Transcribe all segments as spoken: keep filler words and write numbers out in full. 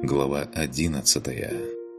Глава одиннадцатая.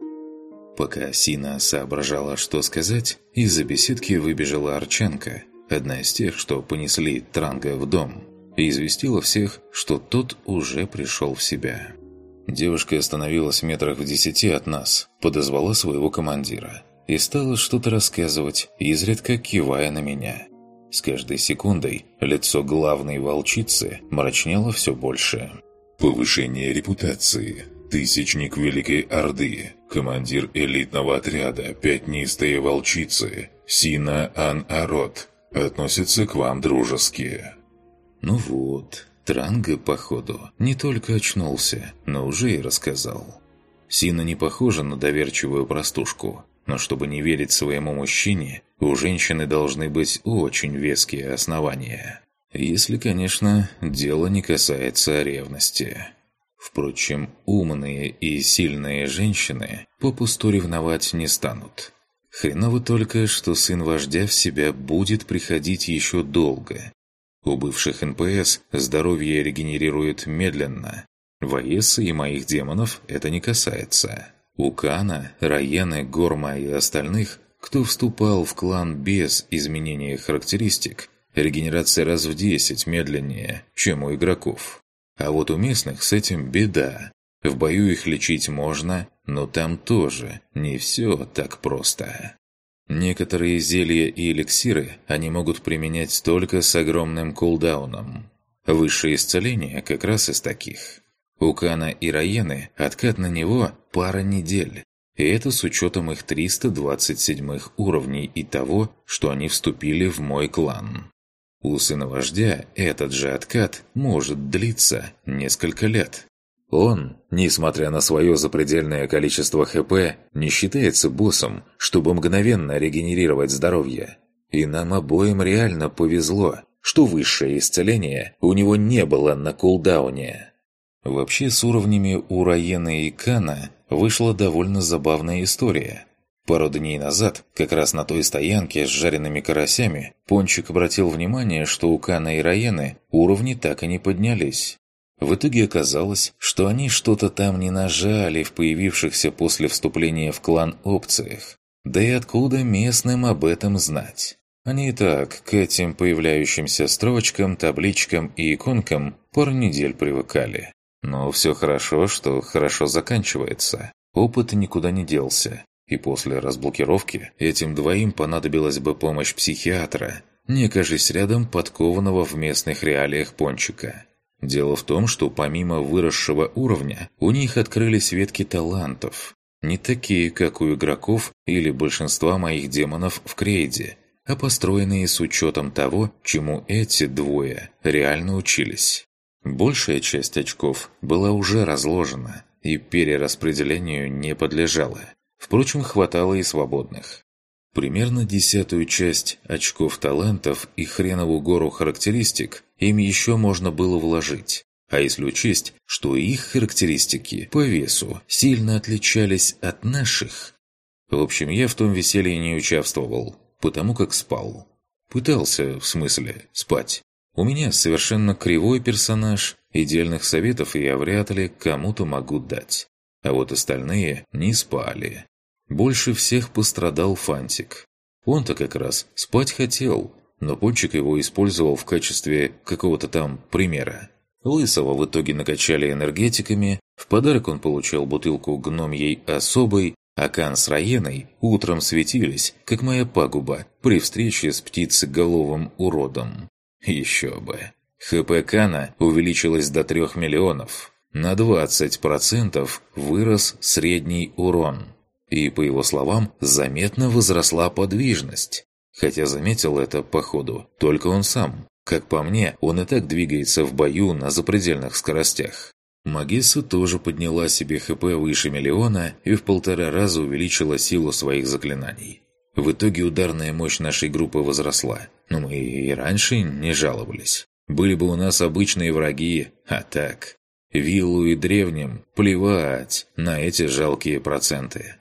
Пока Сина соображала, что сказать, из-за беседки выбежала Арчанка, одна из тех, что понесли Транга в дом, и известила всех, что тот уже пришел в себя. Девушка остановилась в метрах в десяти от нас, подозвала своего командира и стала что-то рассказывать, изредка кивая на меня. С каждой секундой лицо главной волчицы мрачнело все больше. Повышение репутации. Тысячник Великой Орды. Командир элитного отряда «Пятнистые волчицы». Сина Ан-Арот. Относится к вам дружески. Ну вот, Транга, походу, не только очнулся, но уже и рассказал. Сина не похожа на доверчивую простушку, но чтобы не верить своему мужчине, у женщины должны быть очень веские основания. Если, конечно, дело не касается ревности. Впрочем, умные и сильные женщины попусту ревновать не станут. Хреново только, что сын вождя в себя будет приходить еще долго. У бывших эн пэ эс здоровье регенерирует медленно. Ваеса и моих демонов это не касается. У Кана, Райены, Горма и остальных, кто вступал в клан без изменения характеристик, регенерация раз в десять медленнее, чем у игроков. А вот у местных с этим беда. В бою их лечить можно, но там тоже не все так просто. Некоторые зелья и эликсиры они могут применять только с огромным кулдауном. Высшее исцеление как раз из таких. У Кана и Райены откат на него пара недель. И это с учетом их триста двадцать седьмых уровней и того, что они вступили в мой клан. У сына вождя этот же откат может длиться несколько лет. Он, несмотря на свое запредельное количество хэ пэ, не считается боссом, чтобы мгновенно регенерировать здоровье. И нам обоим реально повезло, что высшее исцеление у него не было на кулдауне. Вообще с уровнями у Райены и Кана вышла довольно забавная история. Пару дней назад, как раз на той стоянке с жареными карасями, Пончик обратил внимание, что у Кана и Райены уровни так и не поднялись. В итоге оказалось, что они что-то там не нажали в появившихся после вступления в клан опциях. Да и откуда местным об этом знать? Они и так к этим появляющимся строчкам, табличкам и иконкам пару недель привыкали. Но все хорошо, что хорошо заканчивается. Опыт никуда не делся. И после разблокировки этим двоим понадобилась бы помощь психиатра, не окажись рядом подкованного в местных реалиях Пончика. Дело в том, что помимо выросшего уровня, у них открылись ветки талантов. Не такие, как у игроков или большинства моих демонов в Крейде, а построенные с учетом того, чему эти двое реально учились. Большая часть очков была уже разложена и перераспределению не подлежала. Впрочем, хватало и свободных. Примерно десятую часть очков талантов и хреновую гору характеристик им еще можно было вложить. А если учесть, что их характеристики по весу сильно отличались от наших... В общем, я в том веселье не участвовал, потому как спал. Пытался, в смысле, спать. У меня совершенно кривой персонаж, идеальных советов я вряд ли кому-то могу дать. А вот остальные не спали. Больше всех пострадал Фантик. Он-то как раз спать хотел, но Пончик его использовал в качестве какого-то там примера. Лысого в итоге накачали энергетиками, в подарок он получил бутылку гномьей особой, а Кан с Райеной утром светились, как моя пагуба, при встрече с птицеголовым уродом. Еще бы. хэ пэ Кана увеличилось до трех миллионов. На двадцать процентов вырос средний урон. И, по его словам, заметно возросла подвижность. Хотя заметил это, походу, только он сам. Как по мне, он и так двигается в бою на запредельных скоростях. Магесса тоже подняла себе хэ пэ выше миллиона и в полтора раза увеличила силу своих заклинаний. В итоге ударная мощь нашей группы возросла. Но мы и раньше не жаловались. Были бы у нас обычные враги, а так... Виллу и древним плевать на эти жалкие проценты.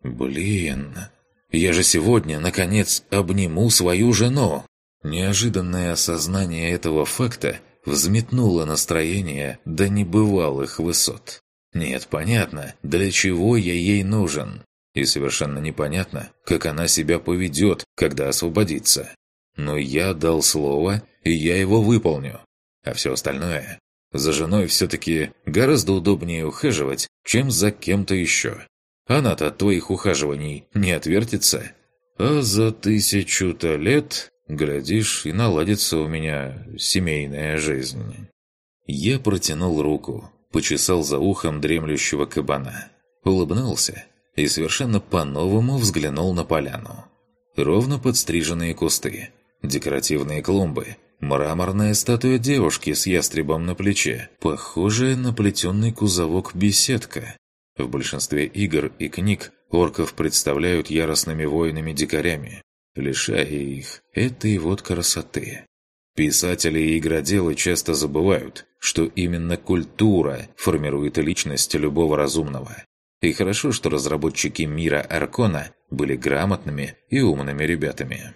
Блин, я же сегодня, наконец, обниму свою жену. Неожиданное осознание этого факта взметнуло настроение до небывалых высот. Нет, понятно, для чего я ей нужен. И совершенно непонятно, как она себя поведет, когда освободится. Но я дал слово, и я его выполню. А все остальное... За женой все-таки гораздо удобнее ухаживать, чем за кем-то еще. Она-то от твоих ухаживаний не отвертится. А за тысячу-то лет, глядишь, и наладится у меня семейная жизнь. Я протянул руку, почесал за ухом дремлющего кабана, улыбнулся и совершенно по-новому взглянул на поляну. Ровно подстриженные кусты, декоративные клумбы, мраморная статуя девушки с ястребом на плече, похожая на плетеный кузовок-беседка. В большинстве игр и книг орков представляют яростными воинами-дикарями, лишая их этой вот красоты. Писатели и игроделы часто забывают, что именно культура формирует личность любого разумного. И хорошо, что разработчики мира Аркона были грамотными и умными ребятами.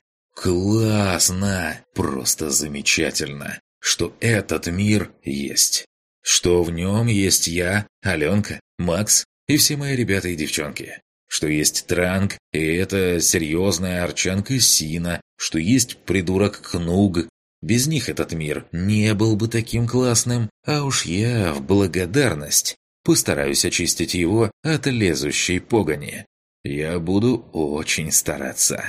Классно! Просто замечательно, что этот мир есть. Что в нем есть я, Аленка, Макс и все мои ребята и девчонки. Что есть Транг и эта серьезная арчанка Сина. Что есть придурок Кнуг. Без них этот мир не был бы таким классным, а уж я в благодарность постараюсь очистить его от лезущей погони. Я буду очень стараться.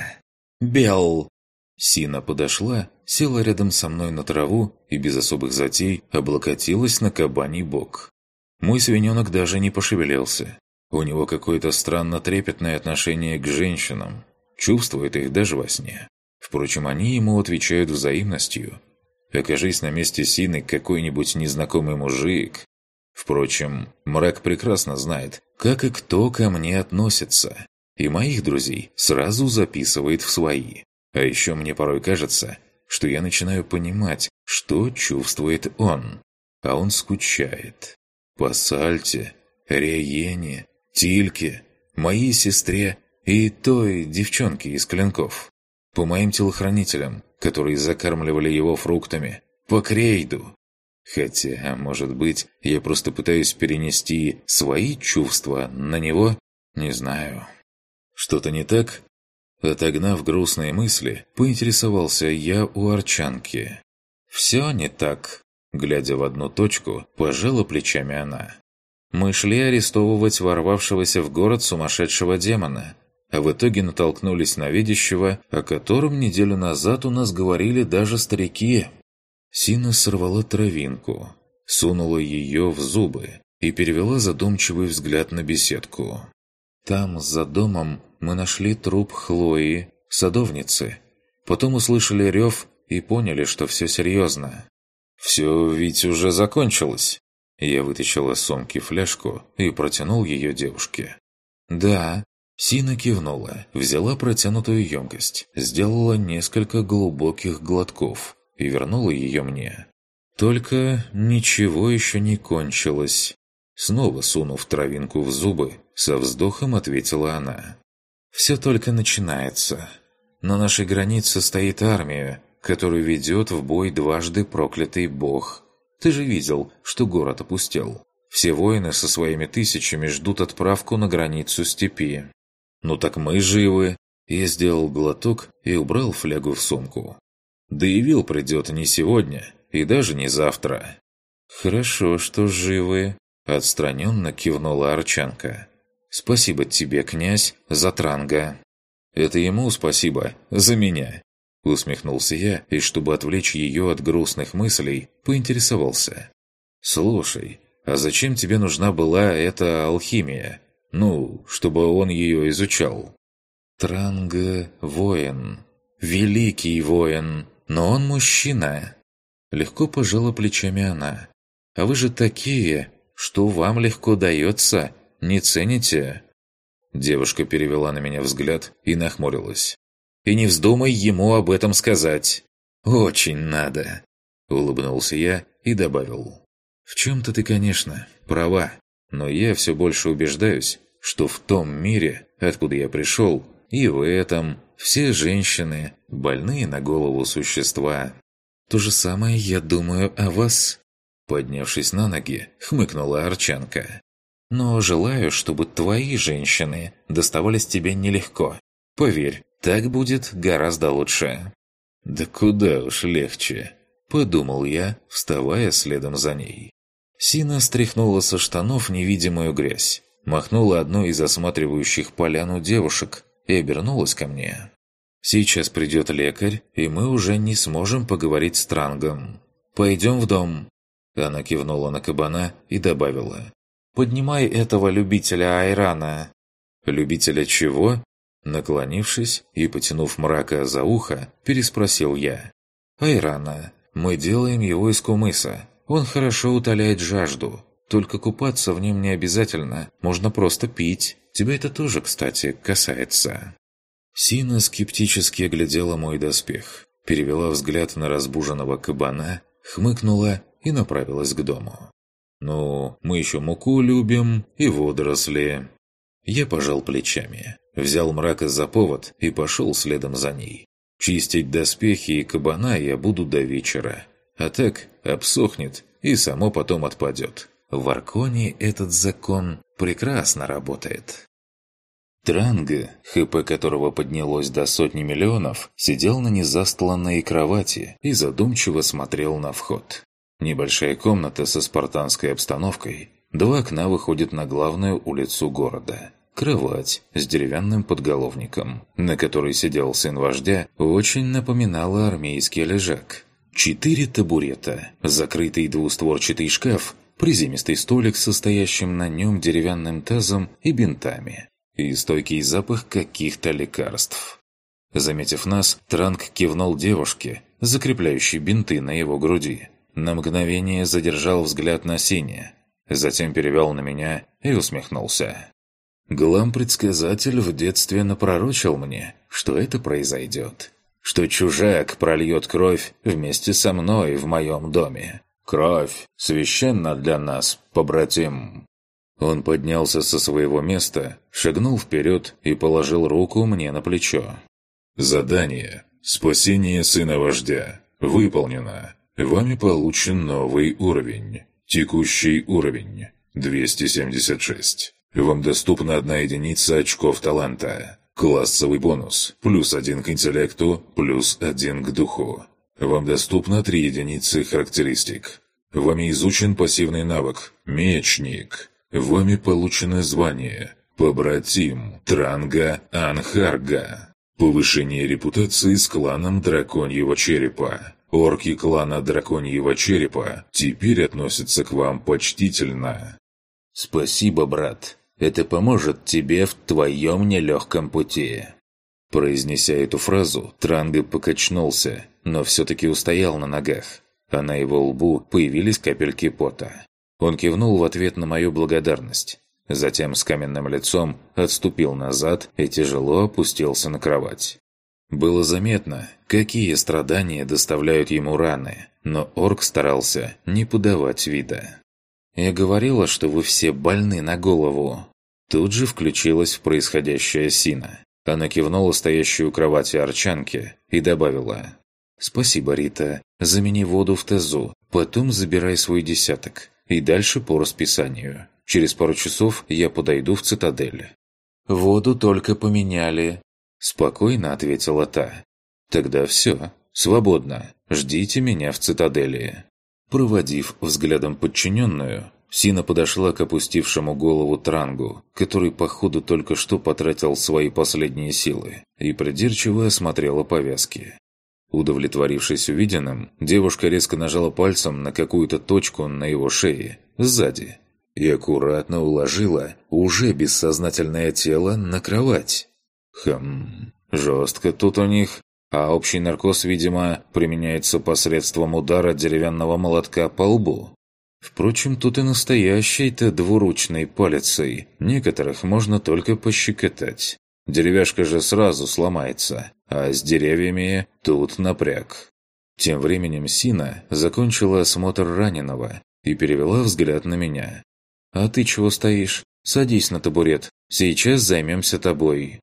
Бел! Сина подошла, села рядом со мной на траву и без особых затей облокотилась на кабаний бок. Мой свиненок даже не пошевелился. У него какое-то странно трепетное отношение к женщинам. Чувствует их даже во сне. Впрочем, они ему отвечают взаимностью. Окажись на месте Сины какой-нибудь незнакомый мужик. Впрочем, мрак прекрасно знает, как и кто ко мне относится. И моих друзей сразу записывает в свои. А еще мне порой кажется, что я начинаю понимать, что чувствует он. А он скучает. По Сальте, Риене, Тильке, моей сестре и той девчонке из Клинков. По моим телохранителям, которые закармливали его фруктами. По Крейду. Хотя, может быть, я просто пытаюсь перенести свои чувства на него? Не знаю. Что-то не так? Отогнав грустные мысли, поинтересовался я у арчанки. «Все не так», — глядя в одну точку, пожала плечами она. «Мы шли арестовывать ворвавшегося в город сумасшедшего демона, а в итоге натолкнулись на видящего, о котором неделю назад у нас говорили даже старики». Сина сорвала травинку, сунула ее в зубы и перевела задумчивый взгляд на беседку. «Там, за домом, мы нашли труп Хлои, садовницы. Потом услышали рев и поняли, что все серьезно». «Все ведь уже закончилось». Я вытащил из сумки фляжку и протянул ее девушке. «Да». Сина кивнула, взяла протянутую емкость, сделала несколько глубоких глотков и вернула ее мне. Только ничего еще не кончилось. Снова сунув травинку в зубы, со вздохом ответила она. «Все только начинается. На нашей границе стоит армия, которую ведет в бой дважды проклятый бог. Ты же видел, что город опустел. Все воины со своими тысячами ждут отправку на границу степи. Ну так мы живы». Я сделал глоток и убрал флягу в сумку. «Да и Вил придет не сегодня и даже не завтра». «Хорошо, что живы», — отстраненно кивнула арчанка. «Спасибо тебе, князь, за Транга». «Это ему спасибо, за меня», — усмехнулся я, и, чтобы отвлечь ее от грустных мыслей, поинтересовался. «Слушай, а зачем тебе нужна была эта алхимия? Ну, чтобы он ее изучал». «Транга — воин, великий воин, но он мужчина». Легко пожала плечами она. «А вы же такие, что вам легко дается, не цените?» Девушка перевела на меня взгляд и нахмурилась. «И не вздумай ему об этом сказать. Очень надо», — улыбнулся я и добавил. «В чем-то ты, конечно, права, но я все больше убеждаюсь, что в том мире, откуда я пришел, и в этом все женщины – больные на голову существа. То же самое я думаю о вас». Поднявшись на ноги, хмыкнула арчанка. Но желаю, чтобы твои женщины доставались тебе нелегко. Поверь, так будет гораздо лучше». «Да куда уж легче», – подумал я, вставая следом за ней. Сина стряхнула со штанов невидимую грязь, махнула одной из осматривающих поляну девушек и обернулась ко мне. «Сейчас придет лекарь, и мы уже не сможем поговорить с Трангом. Пойдем в дом». Она кивнула на кабана и добавила: «Поднимай этого любителя айрана». «Любителя чего?» Наклонившись и потянув мрака за ухо, переспросил я. «Айрана. Мы делаем его из кумыса. Он хорошо утоляет жажду. Только купаться в нем не обязательно. Можно просто пить. Тебя это тоже, кстати, касается». Сина скептически оглядела мой доспех, перевела взгляд на разбуженного кабана, хмыкнула и направилась к дому. «Ну, мы еще муку любим и водоросли». Я пожал плечами, взял мрака за повод и пошел следом за ней. Чистить доспехи и кабана я буду до вечера, а так обсохнет и само потом отпадет. В Арконе этот закон прекрасно работает. Транга, ХП которого поднялось до сотни миллионов, сидел на незастланной кровати и задумчиво смотрел на вход. Небольшая комната со спартанской обстановкой. Два окна выходят на главную улицу города. Кровать с деревянным подголовником, на которой сидел сын вождя, очень напоминала армейский лежак. Четыре табурета, закрытый двустворчатый шкаф, приземистый столик со стоящим на нем деревянным тазом и бинтами. И стойкий запах каких-то лекарств. Заметив нас, Транг кивнул девушке, закрепляющей бинты на его груди. На мгновение задержал взгляд на Сине, затем перевел на меня и усмехнулся. Глам-предсказатель в детстве напророчил мне, что это произойдет. Что чужак прольет кровь вместе со мной в моем доме. Кровь священна для нас, побратим. Он поднялся со своего места, шагнул вперед и положил руку мне на плечо. «Задание. Спасение сына вождя. Выполнено. Вами получен новый уровень. Текущий уровень. двести семьдесят шесть. Вам доступна одна единица очков таланта. Классовый бонус. Плюс один к интеллекту, плюс один к духу. Вам доступно три единицы характеристик. Вами изучен пассивный навык «Мечник». Вами получено звание «Побратим Транга Анхарга». Повышение репутации с кланом Драконьего Черепа. Орки клана Драконьего Черепа теперь относятся к вам почтительно. «Спасибо, брат. Это поможет тебе в твоем нелегком пути». Произнеся эту фразу, Транга покачнулся, но все-таки устоял на ногах, а на его лбу появились капельки пота. Он кивнул в ответ на мою благодарность. Затем с каменным лицом отступил назад и тяжело опустился на кровать. Было заметно, какие страдания доставляют ему раны, но орк старался не подавать вида. «Я говорила, что вы все больны на голову». Тут же включилась в происходящее Сина. Она кивнула стоящую у кровати арчанке и добавила: «Спасибо, Рита. Замени воду в тазу, потом забирай свой десяток. И дальше по расписанию. Через пару часов я подойду в цитадель». «Воду только поменяли», – спокойно ответила та. «Тогда все. Свободно. Ждите меня в цитадели». Проводив взглядом подчиненную, Сина подошла к опустившему голову Трангу, который, походу, только что потратил свои последние силы, и придирчиво осмотрела повязки. Удовлетворившись увиденным, девушка резко нажала пальцем на какую-то точку на его шее, сзади, и аккуратно уложила уже бессознательное тело на кровать. Хм, жестко тут у них, а общий наркоз, видимо, применяется посредством удара деревянного молотка по лбу. Впрочем, тут и настоящей-то двуручной палицей некоторых можно только пощекотать. Деревяшка же сразу сломается, а с деревьями тут напряг. Тем временем Сина закончила осмотр раненого и перевела взгляд на меня. «А ты чего стоишь? Садись на табурет, сейчас займемся тобой».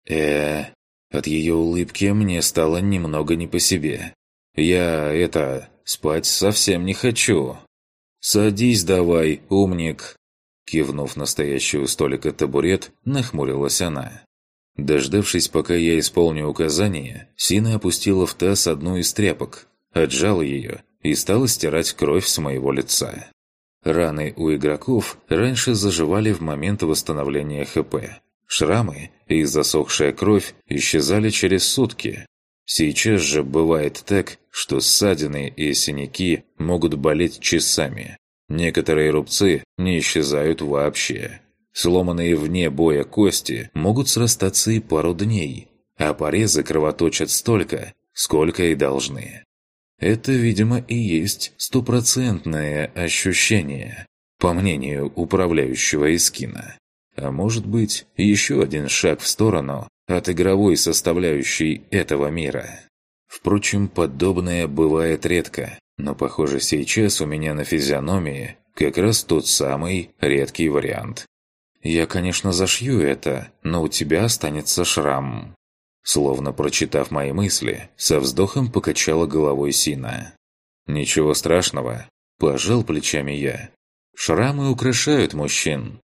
э От ее улыбки мне стало немного не по себе. «Я, это, спать совсем не хочу». «Садись давай, умник». Кивнув на стоящий у столика табурет, нахмурилась она. Дождавшись, пока я исполню указание, Сина опустила в таз одну из тряпок, отжала ее и стала стирать кровь с моего лица. Раны у игроков раньше заживали в момент восстановления ХП. Шрамы и засохшая кровь исчезали через сутки. Сейчас же бывает так, что ссадины и синяки могут болеть часами. Некоторые рубцы не исчезают вообще. Сломанные вне боя кости могут срастаться и пару дней, а порезы кровоточат столько, сколько и должны. Это, видимо, и есть стопроцентное ощущение, по мнению управляющего Искина. А может быть, еще один шаг в сторону от игровой составляющей этого мира. Впрочем, подобное бывает редко, но, похоже, сейчас у меня на физиономии как раз тот самый редкий вариант. «Я, конечно, зашью это, но у тебя останется шрам». Словно прочитав мои мысли, со вздохом покачала головой Сина. «Ничего страшного», – пожал плечами я. «Шрамы украшают мужчин».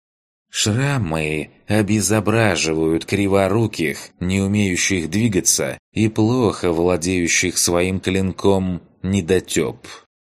«Шрамы обезображивают криворуких, не умеющих двигаться и плохо владеющих своим клинком недотеп».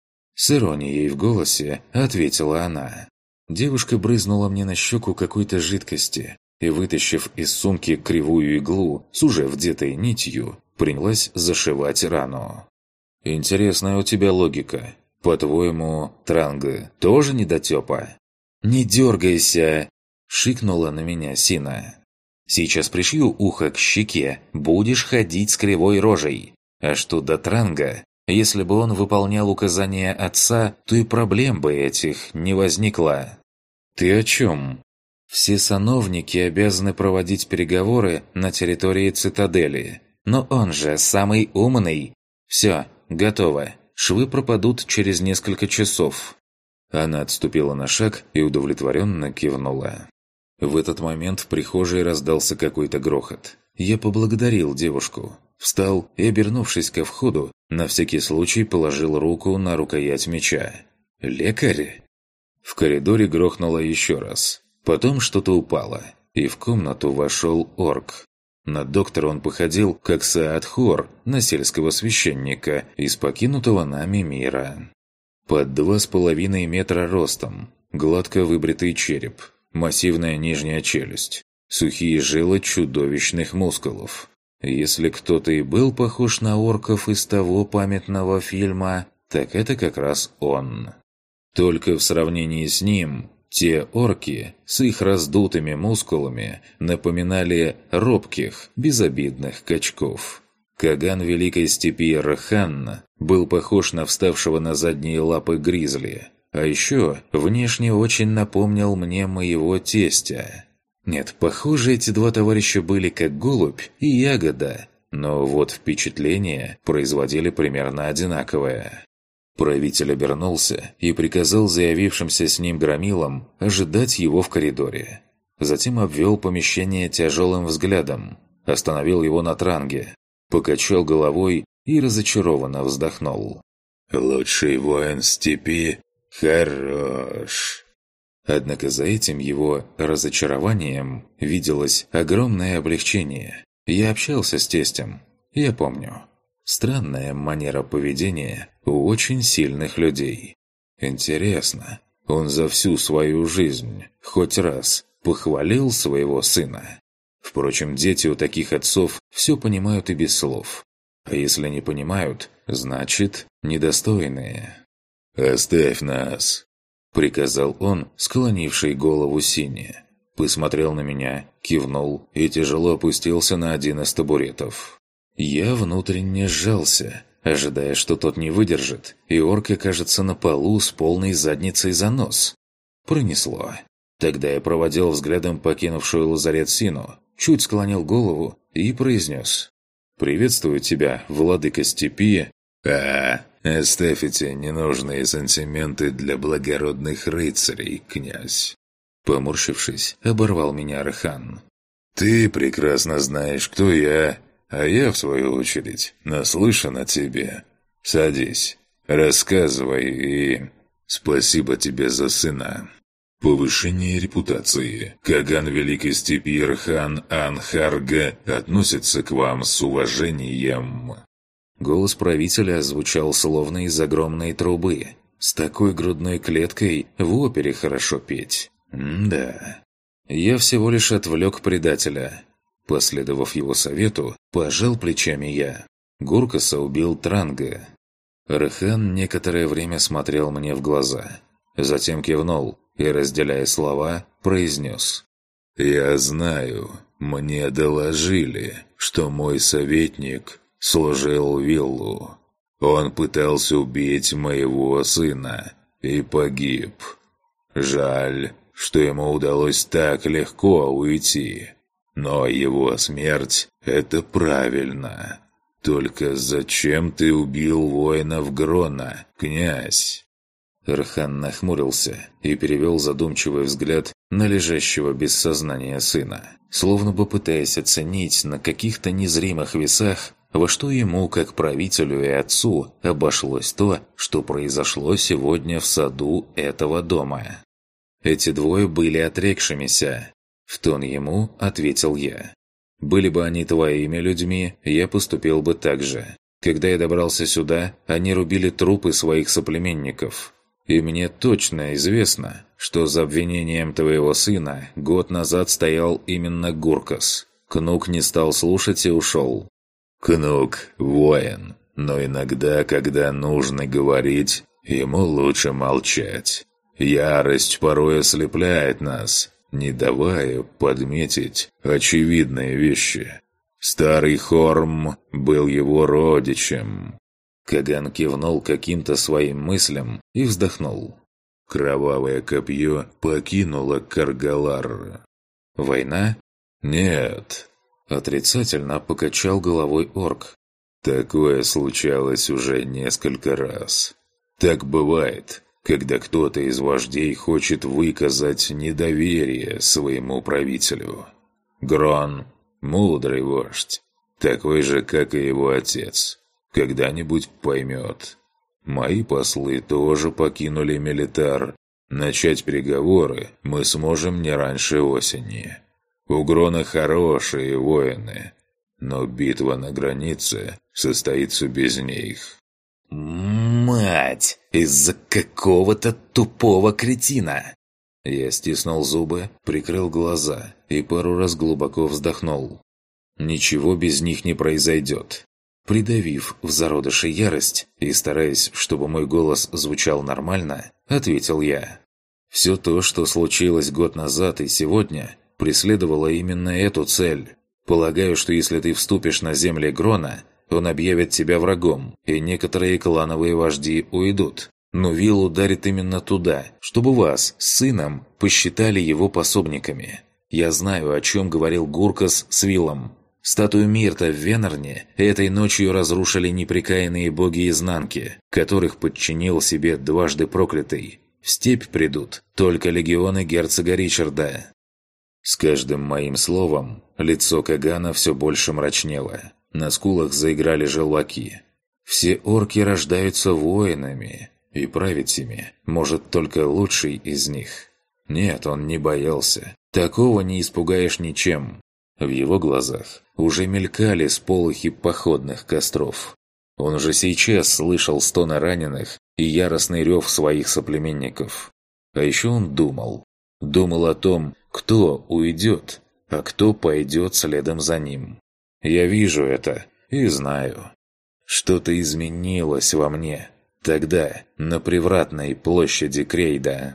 С иронией в голосе ответила она. Девушка брызнула мне на щеку какой-то жидкости и, вытащив из сумки кривую иглу с уже вдетой нитью, принялась зашивать рану. «Интересная у тебя логика. По-твоему, Транга тоже недотепа?» «Не дергайся!» – шикнула на меня Сина. «Сейчас пришью ухо к щеке, будешь ходить с кривой рожей. А что до Транга, если бы он выполнял указания отца, то и проблем бы этих не возникло». «Ты о чем?» «Все сановники обязаны проводить переговоры на территории цитадели. Но он же самый умный. Все, готово. Швы пропадут через несколько часов». Она отступила на шаг и удовлетворенно кивнула. В этот момент в прихожей раздался какой-то грохот. Я поблагодарил девушку, встал и, обернувшись ко входу, на всякий случай положил руку на рукоять меча. «Лекарь?» В коридоре грохнуло еще раз. Потом что-то упало, и в комнату вошел орк. На доктора он походил, как Саадхор, на сельского священника из покинутого нами мира. Под два с половиной метра ростом, гладко выбритый череп, массивная нижняя челюсть, сухие жилы чудовищных мускулов. Если кто-то и был похож на орков из того памятного фильма, так это как раз он. Только в сравнении с ним, те орки с их раздутыми мускулами напоминали робких, безобидных качков. Каган Великой Степи Рахан был похож на вставшего на задние лапы гризли, а еще внешне очень напомнил мне моего тестя. Нет, похоже, эти два товарища были как голубь и ягода, но вот впечатление производили примерно одинаковое. Правитель обернулся и приказал заявившимся с ним громилам ожидать его в коридоре. Затем обвел помещение тяжелым взглядом, остановил его на Транге, покачал головой и разочарованно вздохнул. «Лучший воин степи хорош». Однако за этим его разочарованием виделось огромное облегчение. Я общался с тестем, я помню. Странная манера поведения у очень сильных людей. Интересно, он за всю свою жизнь хоть раз похвалил своего сына? Впрочем, дети у таких отцов все понимают и без слов. А если не понимают, значит, недостойные. «Оставь нас», — приказал он, склонивший голову Сине. Посмотрел на меня, кивнул и тяжело опустился на один из табуретов. Я внутренне сжался, ожидая, что тот не выдержит, и орк окажется на полу с полной задницей за нос. Пронесло. Тогда я проводил взглядом покинувшую лазарет Сину, чуть склонил голову и произнес: «Приветствую тебя, владыка степи». «А, оставь эти ненужные сантименты для благородных рыцарей, князь». Поморщившись, оборвал меня Рахан. «Ты прекрасно знаешь, кто я, а я, в свою очередь, наслышан о тебе. Садись, рассказывай и... Спасибо тебе за сына». Повышение репутации. Каган Великой Степи Ирхан Анхарга относится к вам с уважением. Голос правителя звучал словно из огромной трубы. С такой грудной клеткой в опере хорошо петь. М-да. Я всего лишь отвлек предателя. Последовав его совету, пожал плечами я. Гуркаса убил Транга. Рхан некоторое время смотрел мне в глаза. Затем кивнул и, разделяя слова, произнес. «Я знаю, мне доложили, что мой советник служил Виллу. Он пытался убить моего сына и погиб. Жаль, что ему удалось так легко уйти. Но его смерть – это правильно. Только зачем ты убил воинов Грона, князь?» Рхан нахмурился и перевел задумчивый взгляд на лежащего без сознания сына, словно бы пытаясь оценить на каких-то незримых весах, во что ему, как правителю и отцу, обошлось то, что произошло сегодня в саду этого дома. «Эти двое были отрекшимися», — в тон ему ответил я. «Были бы они твоими людьми, я поступил бы так же. Когда я добрался сюда, они рубили трупы своих соплеменников. И мне точно известно, что за обвинением твоего сына год назад стоял именно Гуркас. Кнук не стал слушать и ушел». «Кнук – воин, но иногда, когда нужно говорить, ему лучше молчать. Ярость порой ослепляет нас, не давая подметить очевидные вещи. Старый Хорм был его родичем». Каган кивнул каким-то своим мыслям и вздохнул. «Кровавое копье покинуло Каргалар». «Война?» «Нет». Отрицательно покачал головой орк. «Такое случалось уже несколько раз. Так бывает, когда кто-то из вождей хочет выказать недоверие своему правителю. Грон – мудрый вождь, такой же, как и его отец. Когда-нибудь поймет. Мои послы тоже покинули Мелитар. Начать переговоры мы сможем не раньше осени. У Грона хорошие воины, но битва на границе состоится без них». «Мать! Из-за какого-то тупого кретина!» Я стиснул зубы, прикрыл глаза и пару раз глубоко вздохнул. «Ничего без них не произойдет». Придавив в зародыше ярость и стараясь, чтобы мой голос звучал нормально, ответил я. «Все то, что случилось год назад и сегодня, преследовало именно эту цель. Полагаю, что если ты вступишь на земли Грона, он объявит тебя врагом, и некоторые клановые вожди уйдут. Но Вилл ударит именно туда, чтобы вас с сыном посчитали его пособниками. Я знаю, о чем говорил Гуркас с Виллом. Статую Мирта в Венерне этой ночью разрушили непрекаянные боги изнанки, которых подчинил себе дважды проклятый. В степь придут только легионы герцога Ричарда». С каждым моим словом лицо Кагана все больше мрачнело. На скулах заиграли желваки. Все орки рождаются воинами, и править ими может только лучший из них. Нет, он не боялся. Такого не испугаешь ничем. В его глазах уже мелькали сполохи походных костров. Он уже сейчас слышал стоны раненых и яростный рев своих соплеменников. А еще он думал. Думал о том, кто уйдет, а кто пойдет следом за ним. Я вижу это и знаю. Что-то изменилось во мне тогда, на привратной площади Крейда.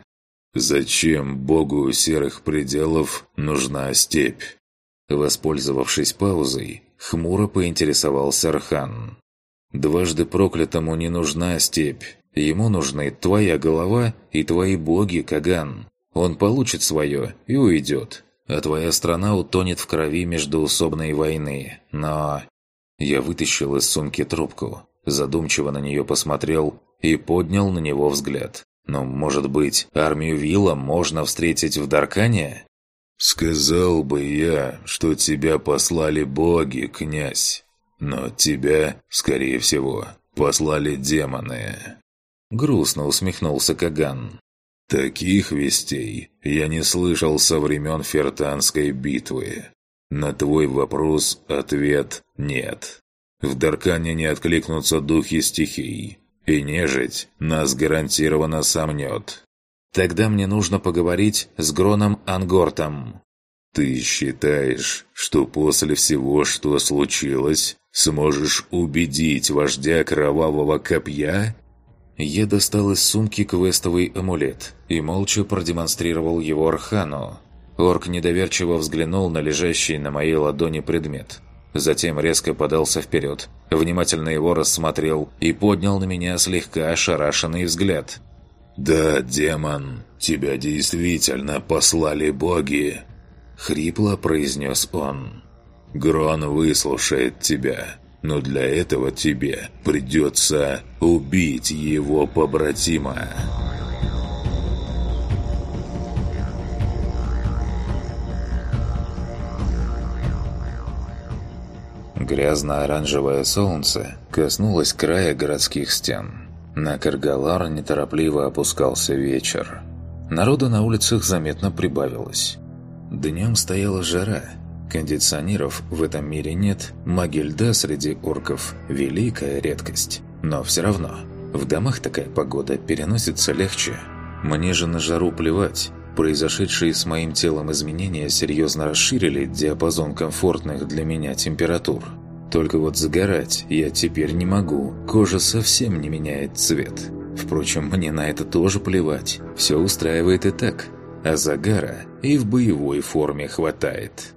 «Зачем богу серых пределов нужна степь?» Воспользовавшись паузой, хмуро поинтересовался Рхан. «Дважды проклятому не нужна степь. Ему нужны твоя голова и твои боги, Каган. Он получит свое и уйдет, а твоя страна утонет в крови междоусобной войны. Но...» Я вытащил из сумки трубку, задумчиво на нее посмотрел и поднял на него взгляд. «Ну, может быть, армию Вилла можно встретить в Даркане?» «Сказал бы я, что тебя послали боги, князь, но тебя, скорее всего, послали демоны». Грустно усмехнулся Каган. «Таких вестей я не слышал со времен Фертанской битвы. На твой вопрос ответ «нет». В Даркане не откликнутся духи стихий, и нежить нас гарантированно сомнет. Тогда мне нужно поговорить с Гроном Ангортом». «Ты считаешь, что после всего, что случилось, сможешь убедить вождя Кровавого Копья?» Я достал из сумки квестовый амулет и молча продемонстрировал его Архану. Орк недоверчиво взглянул на лежащий на моей ладони предмет. Затем резко подался вперед, внимательно его рассмотрел и поднял на меня слегка ошарашенный взгляд. «Да, демон, тебя действительно послали боги!» — хрипло произнес он. «Грон выслушает тебя, но для этого тебе придется убить его побратима». Грязно-оранжевое солнце коснулось края городских стен. На Каргалар неторопливо опускался вечер. Народу на улицах заметно прибавилось. Днем стояла жара. Кондиционеров в этом мире нет, маги льда среди орков – великая редкость. Но все равно, в домах такая погода переносится легче. Мне же на жару плевать. Произошедшие с моим телом изменения серьезно расширили диапазон комфортных для меня температур. Только вот загорать я теперь не могу, кожа совсем не меняет цвет. Впрочем, мне на это тоже плевать, все устраивает и так. А загара и в боевой форме хватает.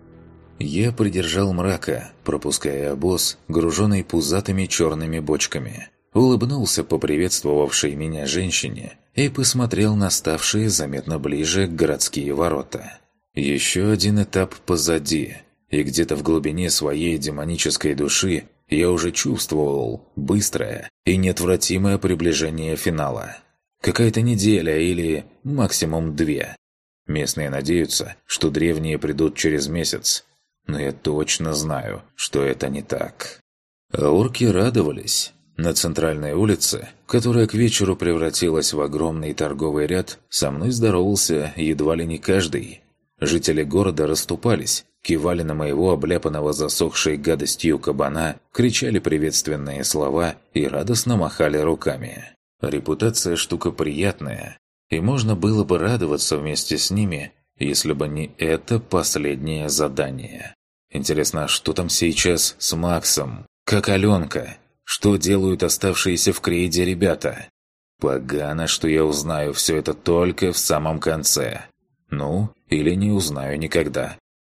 Я придержал мрака, пропуская обоз, груженный пузатыми черными бочками. Улыбнулся поприветствовавшей меня женщине и посмотрел на ставшие заметно ближе городские ворота. Еще один этап позади, и где-то в глубине своей демонической души я уже чувствовал быстрое и неотвратимое приближение финала. Какая-то неделя или максимум две. Местные надеются, что древние придут через месяц, но я точно знаю, что это не так. А орки радовались. На центральной улице, которая к вечеру превратилась в огромный торговый ряд, со мной здоровался едва ли не каждый. Жители города расступались, кивали на моего обляпанного засохшей гадостью кабана, кричали приветственные слова и радостно махали руками. Репутация штука приятная, и можно было бы радоваться вместе с ними, если бы не это последнее задание. Интересно, что там сейчас с Максом? Как Аленка? Что делают оставшиеся в Крейде ребята? Погано, что я узнаю все это только в самом конце. Ну, или не узнаю никогда.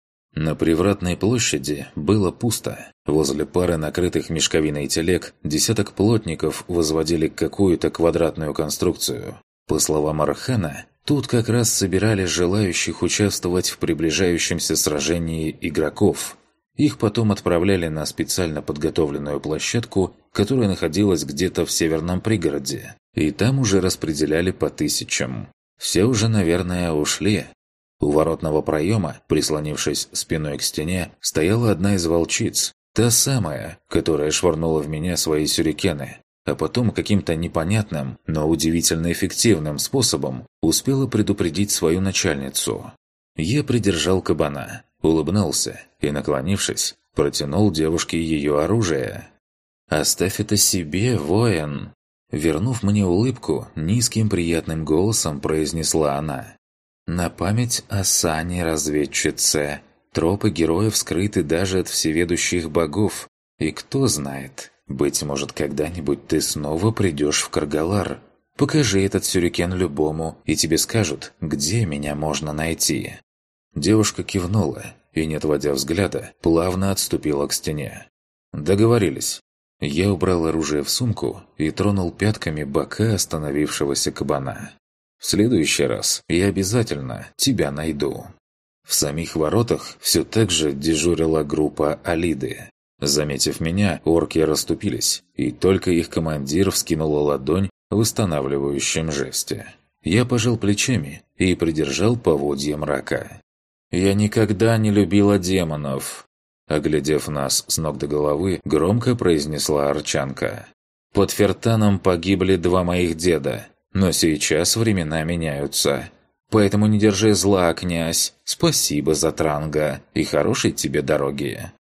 На Привратной площади было пусто. Возле пары накрытых мешковиной телег десяток плотников возводили какую-то квадратную конструкцию. По словам Архана, тут как раз собирали желающих участвовать в приближающемся сражении игроков. Их потом отправляли на специально подготовленную площадку, которая находилась где-то в северном пригороде, и там уже распределяли по тысячам. Все уже, наверное, ушли. У воротного проема, прислонившись спиной к стене, стояла одна из волчиц, та самая, которая швырнула в меня свои сюрикены, а потом каким-то непонятным, но удивительно эффективным способом успела предупредить свою начальницу. Я придержал кабана, улыбнулся и, наклонившись, протянул девушке ее оружие. «Оставь это себе, воин!» Вернув мне улыбку, низким приятным голосом произнесла она. «На память о Сане-разведчице. Тропы героев скрыты даже от всеведущих богов. И кто знает, быть может, когда-нибудь ты снова придешь в Каргалар. Покажи этот сюрикен любому, и тебе скажут, где меня можно найти». Девушка кивнула и, не отводя взгляда, плавно отступила к стене. «Договорились». Я убрал оружие в сумку и тронул пятками бока остановившегося кабана. «В следующий раз я обязательно тебя найду». В самих воротах все так же дежурила группа Алиды. Заметив меня, орки расступились, и только их командир вскинула ладонь в восстанавливающем жесте. Я пожал плечами и придержал поводья мрака. «Я никогда не любила демонов», — оглядев нас с ног до головы, громко произнесла Арчанка. «Под Фертаном погибли два моих деда. Но сейчас времена меняются. Поэтому не держи зла, князь. Спасибо за Транга и хорошей тебе дороги».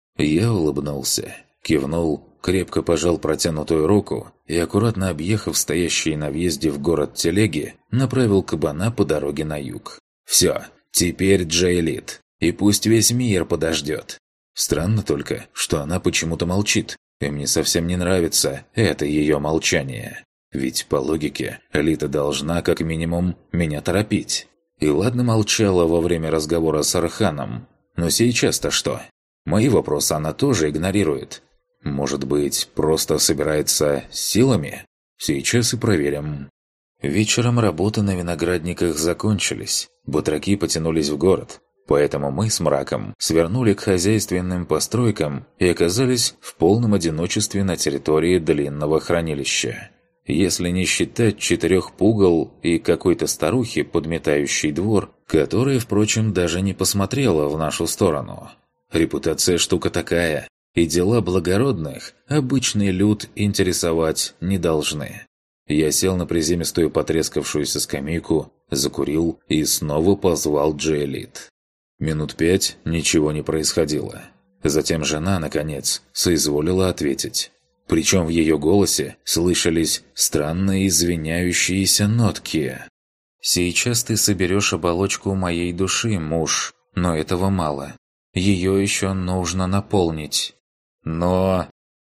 Я улыбнулся, кивнул, крепко пожал протянутую руку и, аккуратно объехав стоящие на въезде в город телеги, направил кабана по дороге на юг. «Все, теперь Джейлит, и пусть весь мир подождет». Странно только, что она почему-то молчит, и мне совсем не нравится это ее молчание. Ведь, по логике, Лита должна, как минимум, меня торопить. И ладно молчала во время разговора с Арханом, но сейчас-то что? Мои вопросы она тоже игнорирует. Может быть, просто собирается силами? Сейчас и проверим. Вечером работы на виноградниках закончились. Батраки потянулись в город. Поэтому мы с Мраком свернули к хозяйственным постройкам и оказались в полном одиночестве на территории длинного хранилища. Если не считать четырех пугал и какой-то старухи, подметающей двор, которая, впрочем, даже не посмотрела в нашу сторону. Репутация штука такая, и дела благородных обычный люд интересовать не должны. Я сел на приземистую потрескавшуюся скамейку, закурил и снова позвал Джейлит. Минут пять ничего не происходило. Затем жена, наконец, соизволила ответить. Причем в ее голосе слышались странные извиняющиеся нотки. «Сейчас ты соберешь оболочку моей души, муж, но этого мало. Ее еще нужно наполнить. Но...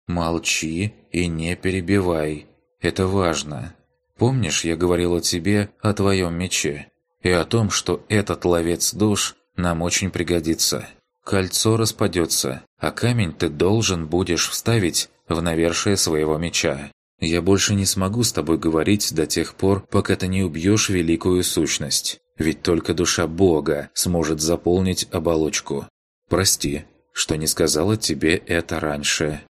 молчи и не перебивай. Это важно. Помнишь, я говорила тебе о твоем мече? И о том, что этот ловец душ нам очень пригодится. Кольцо распадется, а камень ты должен будешь вставить в навершие своего меча. Я больше не смогу с тобой говорить до тех пор, пока ты не убьешь великую сущность. Ведь только душа Бога сможет заполнить оболочку. Прости, что не сказала тебе это раньше».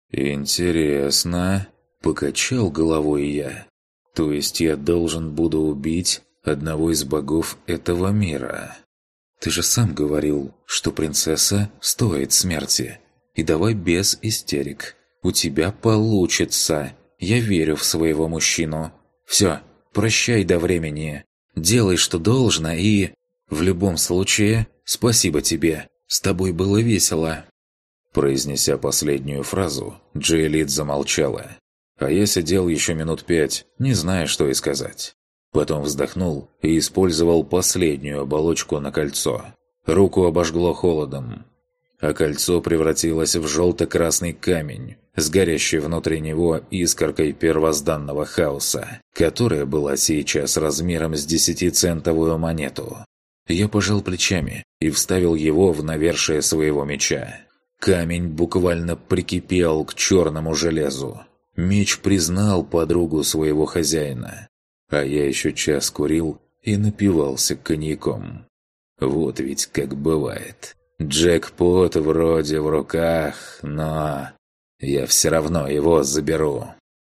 «Интересно», – покачал головой я. «То есть я должен буду убить одного из богов этого мира? Ты же сам говорил, что принцесса стоит смерти. И давай без истерик. У тебя получится. Я верю в своего мужчину. Все, прощай до времени. Делай, что должно, и... в любом случае, спасибо тебе. С тобой было весело». Произнеся последнюю фразу, Джейлит замолчала. А я сидел еще минут пять, не зная, что и сказать. Потом вздохнул и использовал последнюю оболочку на кольцо. Руку обожгло холодом. А кольцо превратилось в желто-красный камень, с горящей внутри него искоркой первозданного хаоса, которая была сейчас размером с десятицентовую монету. Я пожал плечами и вставил его в навершие своего меча. Камень буквально прикипел к черному железу. Меч признал подругу своего хозяина. А я еще час курил и напивался коньяком. Вот ведь как бывает. Джекпот вроде в руках, но... я все равно его заберу.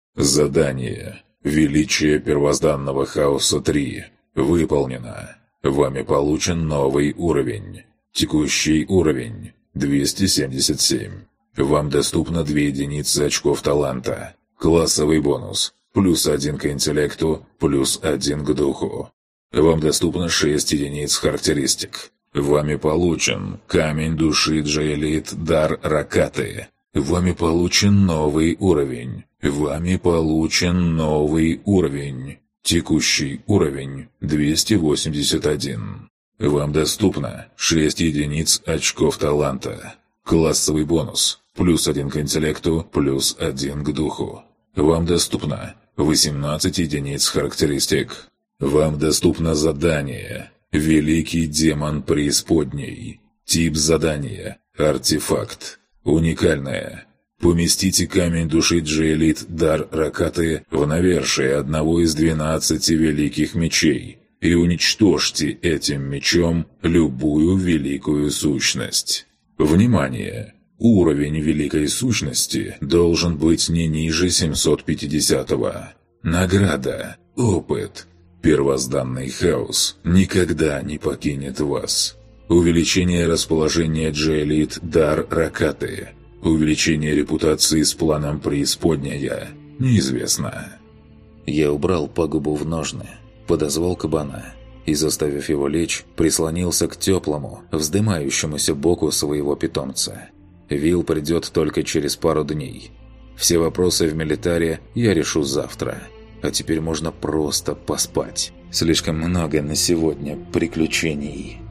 Задание. Величие первозданного хаоса три. Выполнено. Вами получен новый уровень. Текущий уровень. двести семьдесят семь. Вам доступно две единицы очков таланта. Классовый бонус. Плюс один к интеллекту, плюс один к духу. Вам доступно шесть единиц характеристик. Вами получен камень души Джейлит дар Ракаты. Вами получен новый уровень. Вами получен новый уровень. Текущий уровень двести восемьдесят один. Вам доступно шесть единиц очков таланта. Классовый бонус. Плюс один к интеллекту, плюс один к духу. Вам доступно восемнадцать единиц характеристик. Вам доступно задание «Великий демон преисподней». Тип задания «Артефакт». Уникальное. Поместите камень души Джейлит дар Ракаты в навершие одного из двенадцати великих мечей и уничтожьте этим мечом любую великую сущность. Внимание! Уровень великой сущности должен быть не ниже семьсот пятидесятого. Награда. Опыт. Первозданный хаос никогда не покинет вас. Увеличение расположения Джейлит дар Ракаты. Увеличение репутации с планом преисподняя. Неизвестно. Я убрал пагубу в ножны, подозвал кабана и, заставив его лечь, прислонился к теплому, вздымающемуся боку своего питомца. Вил придет только через пару дней. Все вопросы в милитаре я решу завтра. А теперь можно просто поспать. Слишком много на сегодня приключений.